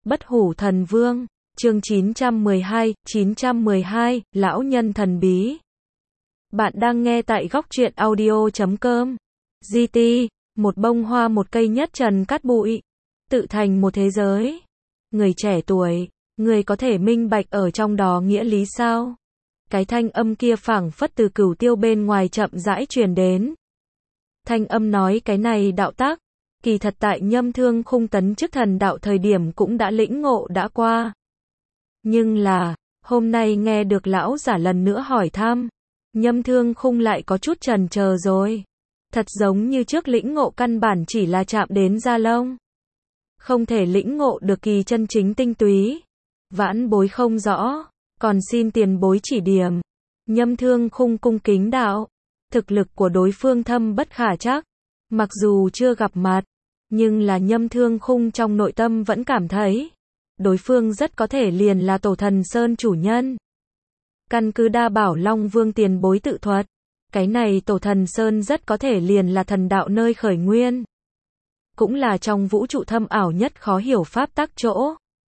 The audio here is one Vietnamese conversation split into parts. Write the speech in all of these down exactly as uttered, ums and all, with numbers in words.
Bất hủ thần vương, chương chín trăm mười hai, chín trăm mười hai, lão nhân thần bí. Bạn đang nghe tại góc truyện audio chấm com. giê tê, một bông hoa một cây nhất trần cát bụi, tự thành một thế giới. Người trẻ tuổi, người có thể minh bạch ở trong đó nghĩa lý sao? Cái thanh âm kia phảng phất từ cửu tiêu bên ngoài chậm rãi truyền đến. Thanh âm nói cái này đạo tác, kỳ thật tại Nhâm Thương Khung tấn chức thần đạo thời điểm cũng đã lĩnh ngộ đã qua. Nhưng là, hôm nay nghe được lão giả lần nữa hỏi thăm, Nhâm Thương Khung lại có chút chần chờ rồi. Thật giống như trước lĩnh ngộ căn bản chỉ là chạm đến da lông. Không thể lĩnh ngộ được kỳ chân chính tinh túy. Vãn bối không rõ, còn xin tiền bối chỉ điểm. Nhâm Thương Khung cung kính đạo. Thực lực của đối phương thâm bất khả trắc. Mặc dù chưa gặp mặt, nhưng là Nhâm Thương Khung trong nội tâm vẫn cảm thấy đối phương rất có thể liền là Tổ Thần Sơn chủ nhân. Căn cứ Đa Bảo Long Vương tiền bối tự thuật, cái này Tổ Thần Sơn rất có thể liền là thần đạo nơi khởi nguyên. Cũng là trong vũ trụ thâm ảo nhất khó hiểu pháp tắc chỗ.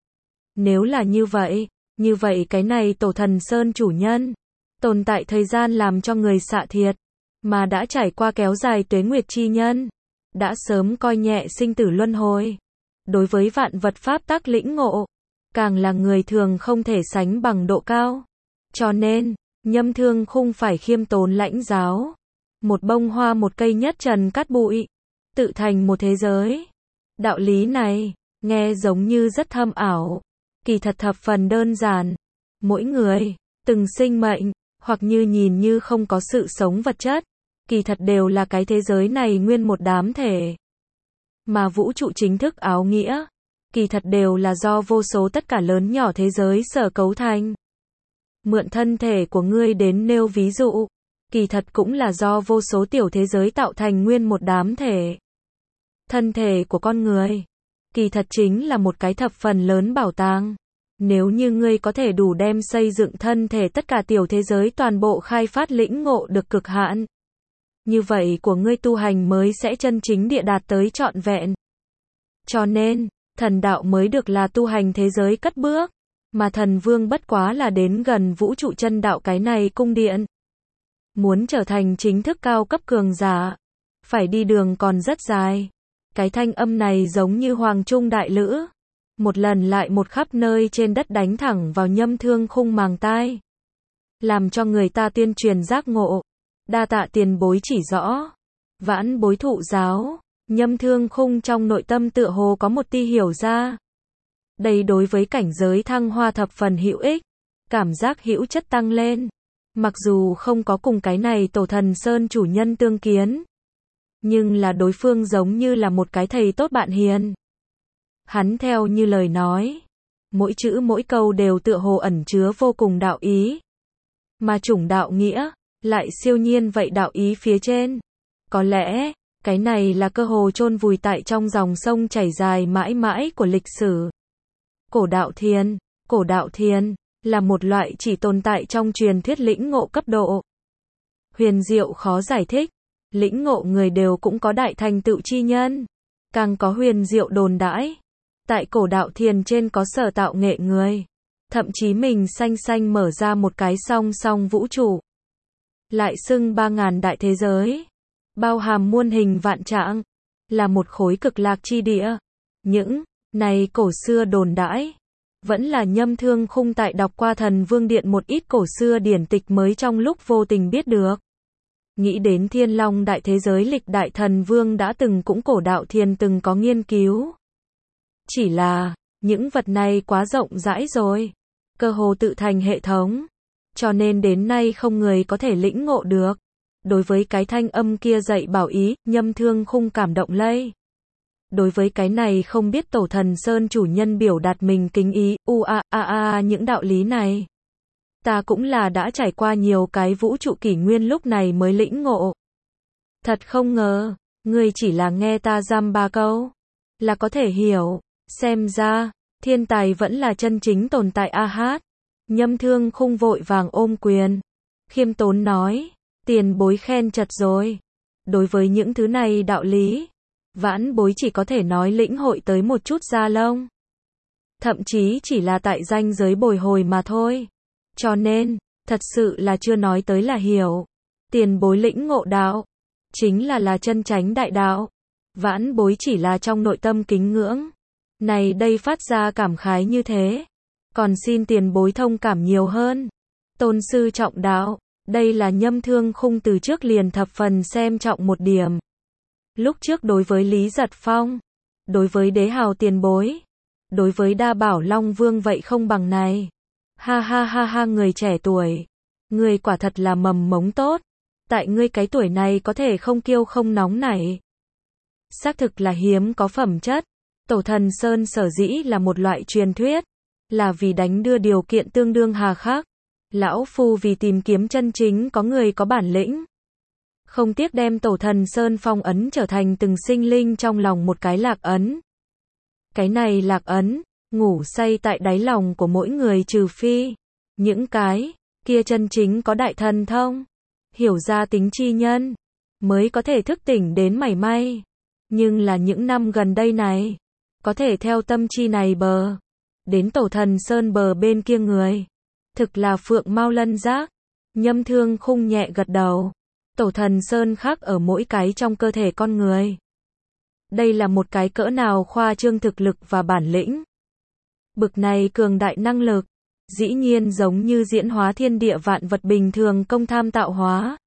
Nếu là như vậy, như vậy cái này Tổ Thần Sơn chủ nhân, tồn tại thời gian làm cho người xạ thiệt, mà đã trải qua kéo dài tuế nguyệt chi nhân, đã sớm coi nhẹ sinh tử luân hồi. Đối với vạn vật pháp tắc lĩnh ngộ, càng là người thường không thể sánh bằng độ cao. Cho nên, Nhâm Thương Khung phải khiêm tốn lãnh giáo. Một bông hoa một cây nhất trần cát bụi, tự thành một thế giới. Đạo lý này, nghe giống như rất thâm ảo, kỳ thật thập phần đơn giản. Mỗi người, từng sinh mệnh, hoặc như nhìn như không có sự sống vật chất, kỳ thật đều là cái thế giới này nguyên một đám thể. Mà vũ trụ chính thức áo nghĩa, kỳ thật đều là do vô số tất cả lớn nhỏ thế giới sở cấu thành. Mượn thân thể của ngươi đến nêu ví dụ, kỳ thật cũng là do vô số tiểu thế giới tạo thành nguyên một đám thể. Thân thể của con người, kỳ thật chính là một cái thập phần lớn bảo tàng. Nếu như ngươi có thể đủ đem xây dựng thân thể tất cả tiểu thế giới toàn bộ khai phát lĩnh ngộ được cực hạn, như vậy của ngươi tu hành mới sẽ chân chính địa đạt tới trọn vẹn. Cho nên, thần đạo mới được là tu hành thế giới cất bước, mà thần vương bất quá là đến gần vũ trụ chân đạo cái này cung điện. Muốn trở thành chính thức cao cấp cường giả, phải đi đường còn rất dài. Cái thanh âm này giống như hoàng trung đại lữ, một lần lại một khắp nơi trên đất đánh thẳng vào Nhâm Thương Khung màng tai, làm cho người ta tuyên truyền giác ngộ. Đa tạ tiền bối chỉ rõ. Vãn bối thụ giáo. Nhâm Thương Khung trong nội tâm tựa hồ có một tia hiểu ra. Đây đối với cảnh giới thăng hoa thập phần hữu ích, cảm giác hữu chất tăng lên. Mặc dù không có cùng cái này Tổ Thần Sơn chủ nhân tương kiến, nhưng là đối phương giống như là một cái thầy tốt bạn hiền. Hắn theo như lời nói, mỗi chữ mỗi câu đều tựa hồ ẩn chứa vô cùng đạo ý. Mà chủng đạo nghĩa, lại siêu nhiên vậy đạo ý phía trên. Có lẽ, cái này là cơ hồ chôn vùi tại trong dòng sông chảy dài mãi mãi của lịch sử. Cổ đạo thiên, cổ đạo thiên, là một loại chỉ tồn tại trong truyền thuyết lĩnh ngộ cấp độ. Huyền diệu khó giải thích, lĩnh ngộ người đều cũng có đại thành tựu chi nhân. Càng có huyền diệu đồn đãi. Tại cổ đạo thiên trên có sở tạo nghệ người. Thậm chí mình xanh xanh mở ra một cái song song vũ trụ. Lại xưng ba ngàn đại thế giới. Bao hàm muôn hình vạn trạng. Là một khối cực lạc chi địa. Những này cổ xưa đồn đãi, vẫn là Nhâm Thương Khung tại đọc qua Thần Vương Điện một ít cổ xưa điển tịch mới trong lúc vô tình biết được. Nghĩ đến Thiên Long đại thế giới lịch đại thần vương đã từng cũng cổ đạo thiên từng có nghiên cứu. Chỉ là, những vật này quá rộng rãi rồi, cơ hồ tự thành hệ thống, cho nên đến nay không người có thể lĩnh ngộ được. Đối với cái thanh âm kia dạy bảo ý, Nhâm Thương Khung cảm động lây. Đối với cái này không biết Tổ Thần Sơn chủ nhân biểu đạt mình kính ý, u a a a những đạo lý này. Ta cũng là đã trải qua nhiều cái vũ trụ kỷ nguyên lúc này mới lĩnh ngộ. Thật không ngờ, ngươi chỉ là nghe ta dăm ba câu, là có thể hiểu. Xem ra, thiên tài vẫn là chân chính tồn tại a hát. Nhâm Thương Khung vội vàng ôm quyền, khiêm tốn nói, tiền bối khen chật rồi. Đối với những thứ này đạo lý, vãn bối chỉ có thể nói lĩnh hội tới một chút da lông. thậm chí chỉ là tại ranh giới bồi hồi mà thôi. Cho nên, thật sự là chưa nói tới là hiểu. Tiền bối lĩnh ngộ đạo, chính là là chân chánh đại đạo. Vãn bối chỉ là trong nội tâm kính ngưỡng. Này đây phát ra cảm khái như thế. Còn xin tiền bối thông cảm nhiều hơn. Tôn sư trọng đạo, đây là Nhâm Thương Khung từ trước liền thập phần xem trọng một điểm. Lúc trước đối với Lý Giật Phong, đối với Đế Hào tiền bối, đối với Đa Bảo Long Vương vậy không bằng này. Ha ha ha ha, người trẻ tuổi, người quả thật là mầm mống tốt. Tại ngươi cái tuổi này có thể không kiêu không nóng nảy. Xác thực là hiếm có phẩm chất. Tổ Thần Sơn sở dĩ là một loại truyền thuyết, là vì đánh đưa điều kiện tương đương hà khắc. Lão Phu vì tìm kiếm chân chính có người có bản lĩnh, không tiếc đem Tổ Thần Sơn phong ấn trở thành từng sinh linh trong lòng một cái lạc ấn. Cái này lạc ấn, ngủ say tại đáy lòng của mỗi người, trừ phi những cái kia chân chính có đại thần thông, hiểu ra tính chi nhân, mới có thể thức tỉnh đến mảy may. Nhưng là những năm gần đây này, có thể theo tâm chi này bờ, đến Tổ Thần Sơn bờ bên kia người, thực là phượng mao lân giác. Nhâm Thương Khung nhẹ gật đầu. Tổ Thần Sơn khác ở mỗi cái trong cơ thể con người. Đây là một cái cỡ nào khoa trương thực lực và bản lĩnh. Bực này cường đại năng lực, dĩ nhiên giống như diễn hóa thiên địa vạn vật bình thường công tham tạo hóa.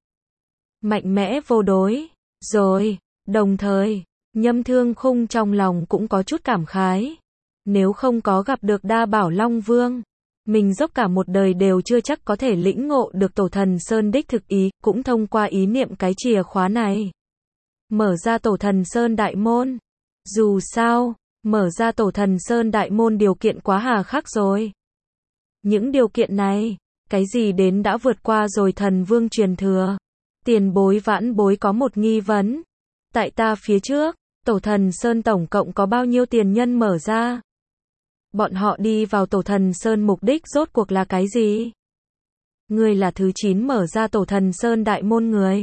Mạnh mẽ vô đối. Rồi, đồng thời, Nhâm Thương Khung trong lòng cũng có chút cảm khái. Nếu không có gặp được Đa Bảo Long Vương, mình dốc cả một đời đều chưa chắc có thể lĩnh ngộ được Tổ Thần Sơn đích thực ý, cũng thông qua ý niệm cái chìa khóa này. Mở ra Tổ Thần Sơn đại môn. Dù sao, mở ra Tổ Thần Sơn đại môn điều kiện quá hà khắc rồi. Những điều kiện này, cái gì đến đã vượt qua rồi thần vương truyền thừa. Tiền bối vãn bối có một nghi vấn. Tại ta phía trước, Tổ Thần Sơn tổng cộng có bao nhiêu tiền nhân mở ra? Bọn họ đi vào Tổ Thần Sơn mục đích rốt cuộc là cái gì? Ngươi là thứ chín mở ra Tổ Thần Sơn đại môn người.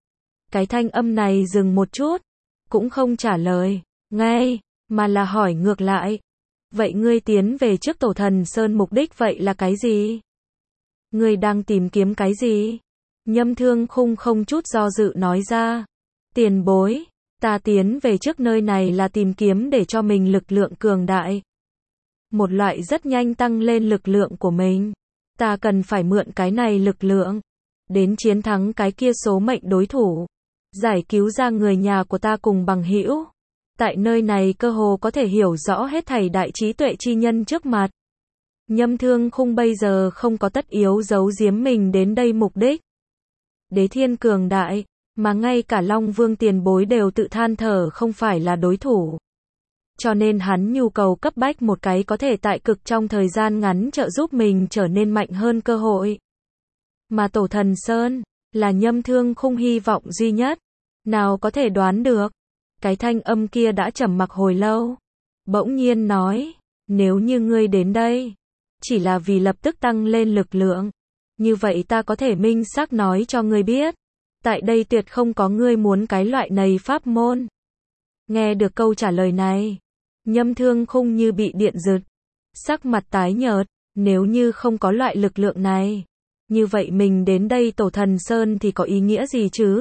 Cái thanh âm này dừng một chút, cũng không trả lời ngay, mà là hỏi ngược lại. Vậy ngươi tiến về trước Tổ Thần Sơn mục đích vậy là cái gì? Ngươi đang tìm kiếm cái gì? Nhâm Thương Khung không chút do dự nói ra. Tiền bối, ta tiến về trước nơi này là tìm kiếm để cho mình lực lượng cường đại. Một loại rất nhanh tăng lên lực lượng của mình. Ta cần phải mượn cái này lực lượng, đến chiến thắng cái kia số mệnh đối thủ. Giải cứu ra người nhà của ta cùng bằng hữu. Tại nơi này cơ hồ có thể hiểu rõ hết thảy đại trí tuệ chi nhân trước mặt. Nhâm Thương Khung bây giờ không có tất yếu giấu giếm mình đến đây mục đích. Đế thiên cường đại, mà ngay cả Long Vương tiền bối đều tự than thở không phải là đối thủ. Cho nên hắn nhu cầu cấp bách một cái có thể tại cực trong thời gian ngắn trợ giúp mình trở nên mạnh hơn cơ hội. Mà Tổ Thần Sơn, là Nhâm Thương Khung hy vọng duy nhất. Nào có thể đoán được. Cái thanh âm kia đã trầm mặc hồi lâu. Bỗng nhiên nói, nếu như ngươi đến đây, chỉ là vì lập tức tăng lên lực lượng. Như vậy ta có thể minh xác nói cho ngươi biết. Tại đây tuyệt không có ngươi muốn cái loại này pháp môn. Nghe được câu trả lời này, Nhâm Thương Khung như bị điện giật. Sắc mặt tái nhợt, nếu như không có loại lực lượng này. Như vậy mình đến đây Tổ Thần Sơn thì có ý nghĩa gì chứ?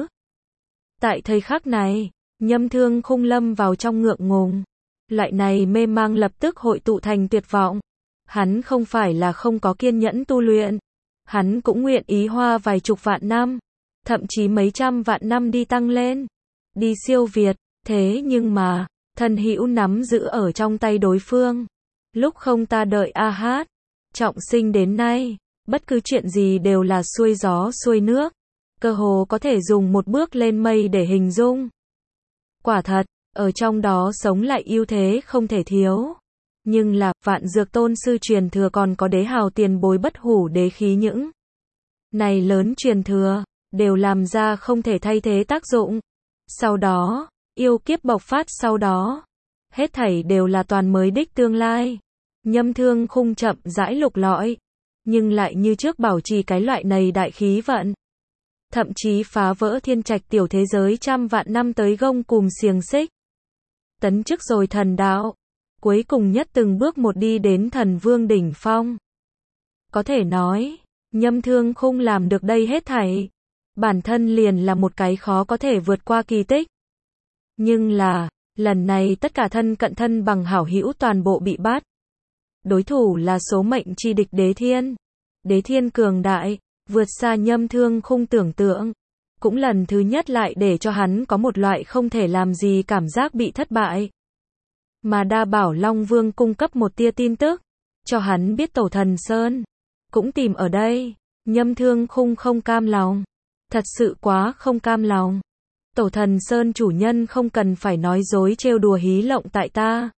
Tại thời khắc này, Nhâm Thương Khung lâm vào trong ngượng ngùng. Loại này mê mang lập tức hội tụ thành tuyệt vọng. Hắn không phải là không có kiên nhẫn tu luyện. Hắn cũng nguyện ý hoa vài chục vạn năm, thậm chí mấy trăm vạn năm đi tăng lên, đi siêu việt. Thế nhưng mà, thần hữu nắm giữ ở trong tay đối phương. Lúc không ta đợi a hát, trọng sinh đến nay, bất cứ chuyện gì đều là xuôi gió xuôi nước. Cơ hồ có thể dùng một bước lên mây để hình dung. Quả thật, ở trong đó sống lại ưu thế không thể thiếu. Nhưng là, Vạn Dược Tôn sư truyền thừa còn có Đế Hào tiền bối bất hủ đế khí những này lớn truyền thừa, đều làm ra không thể thay thế tác dụng. Sau đó, yêu kiếp bộc phát sau đó, hết thảy đều là toàn mới đích tương lai. Nhâm Thương Khung chậm rãi lục lọi, nhưng lại như trước bảo trì cái loại này đại khí vận. Thậm chí phá vỡ thiên trạch tiểu thế giới trăm vạn năm tới gông cùm xiềng xích. Tấn chức rồi thần đạo. cuối cùng nhất từng bước một đi đến thần vương đỉnh phong. Có thể nói, Nhâm Thương Khung làm được đây hết thảy, bản thân liền là một cái khó có thể vượt qua kỳ tích. Nhưng là, lần này tất cả thân cận thân bằng hảo hữu toàn bộ bị bắt. Đối thủ là số mệnh chi địch Đế Thiên. Đế Thiên cường đại, vượt xa Nhâm Thương Khung tưởng tượng. Cũng lần thứ nhất lại để cho hắn có một loại không thể làm gì cảm giác bị thất bại. Mà Đa Bảo Long Vương cung cấp một tia tin tức, cho hắn biết Tổ Thần Sơn cũng tìm ở đây. Nhâm Thương Khung không cam lòng, thật sự quá không cam lòng. Tổ Thần Sơn chủ nhân không cần phải nói dối trêu đùa hí lộng tại ta.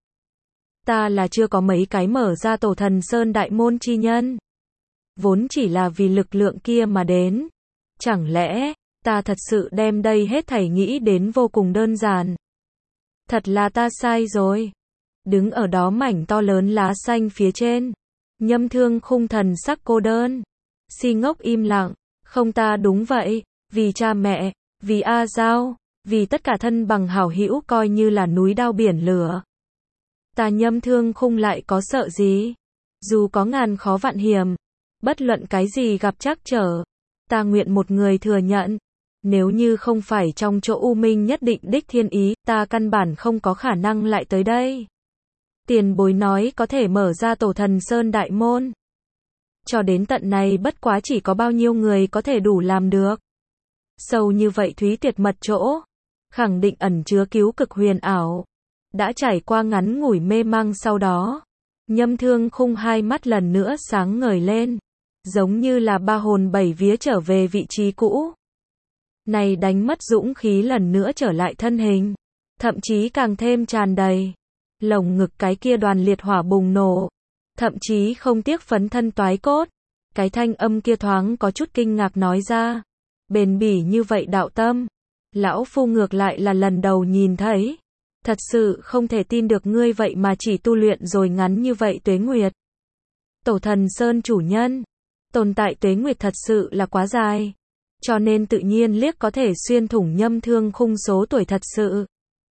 Ta là chưa có mấy cái mở ra Tổ Thần Sơn đại môn chi nhân. Vốn chỉ là vì lực lượng kia mà đến. Chẳng lẽ, ta thật sự đem đây hết thảy nghĩ đến vô cùng đơn giản. Thật là ta sai rồi. Đứng ở đó mảnh to lớn lá xanh phía trên. Nhâm Thương Khung thần sắc cô đơn. Si ngốc im lặng. Không, ta đúng vậy. Vì cha mẹ, vì A Giao, vì tất cả thân bằng hảo hữu coi như là núi đao biển lửa. Ta Nhâm Thương Khung lại có sợ gì? Dù có ngàn khó vạn hiểm, bất luận cái gì gặp trắc trở, ta nguyện một người thừa nhận. Nếu như không phải trong chỗ U Minh nhất định đích thiên ý, ta căn bản không có khả năng lại tới đây. Tiền bối nói có thể mở ra Tổ Thần Sơn đại môn. Cho đến tận này bất quá chỉ có bao nhiêu người có thể đủ làm được. Sâu như vậy thúy tuyệt mật chỗ, khẳng định ẩn chứa cứu cực huyền ảo. Đã trải qua ngắn ngủi mê mang sau đó, Nhâm Thương Khung hai mắt lần nữa sáng ngời lên, giống như là ba hồn bảy vía trở về vị trí cũ. Này đánh mất dũng khí lần nữa trở lại thân hình, thậm chí càng thêm tràn đầy. Lồng ngực cái kia đoàn liệt hỏa bùng nổ, thậm chí không tiếc phấn thân toái cốt. Cái thanh âm kia thoáng có chút kinh ngạc nói ra, bền bỉ như vậy đạo tâm, lão phu ngược lại là lần đầu nhìn thấy. Thật sự không thể tin được ngươi vậy mà chỉ tu luyện rồi ngắn như vậy tuế nguyệt. Tổ Thần Sơn chủ nhân, tồn tại tuế nguyệt thật sự là quá dài, cho nên tự nhiên liếc có thể xuyên thủng Nhâm Thương Khung số tuổi thật sự.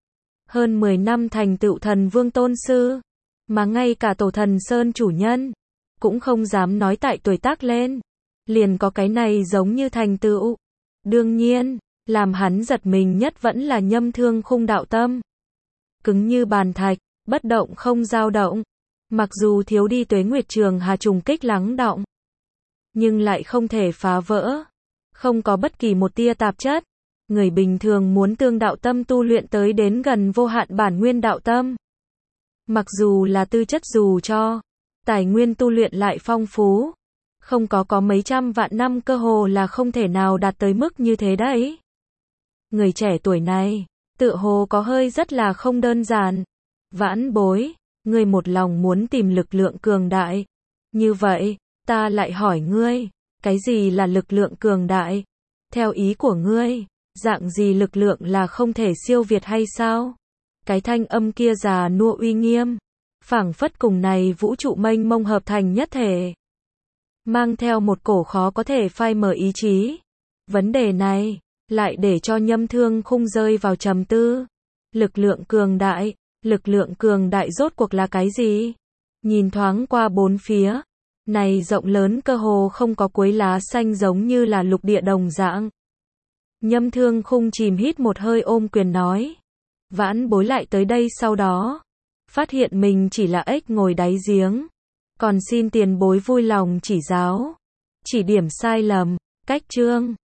Hơn mười năm thành tựu thần vương tôn sư, mà ngay cả Tổ Thần Sơn chủ nhân cũng không dám nói tại tuổi tác lên, liền có cái này giống như thành tựu. Đương nhiên, làm hắn giật mình nhất vẫn là Nhâm Thương Khung đạo tâm. Cứng như bàn thạch, bất động không dao động. Mặc dù thiếu đi tuế nguyệt trường hà trùng kích lắng động, nhưng lại không thể phá vỡ. Không có bất kỳ một tia tạp chất. Người bình thường muốn tương đạo tâm tu luyện tới đến gần vô hạn bản nguyên đạo tâm. Mặc dù là tư chất dù cho, tài nguyên tu luyện lại phong phú. Không có có mấy trăm vạn năm cơ hồ là không thể nào đạt tới mức như thế đấy. Người trẻ tuổi này, tựa hồ có hơi rất là không đơn giản. Vãn bối, ngươi một lòng muốn tìm lực lượng cường đại. Như vậy, ta lại hỏi ngươi, cái gì là lực lượng cường đại? Theo ý của ngươi, dạng gì lực lượng là không thể siêu việt hay sao? Cái thanh âm kia già nua uy nghiêm, phảng phất cùng này vũ trụ mênh mông hợp thành nhất thể. Mang theo một cổ khó có thể phai mờ ý chí. Vấn đề này, lại để cho Nhâm Thương Khung rơi vào trầm tư. Lực lượng cường đại, lực lượng cường đại rốt cuộc là cái gì? Nhìn thoáng qua bốn phía, này rộng lớn cơ hồ không có cuối lá xanh giống như là lục địa đồng dạng. Nhâm Thương Khung chìm hít một hơi ôm quyền nói. Vãn bối lại tới đây sau đó, phát hiện mình chỉ là ếch ngồi đáy giếng. Còn xin tiền bối vui lòng chỉ giáo, chỉ điểm sai lầm, cách chương.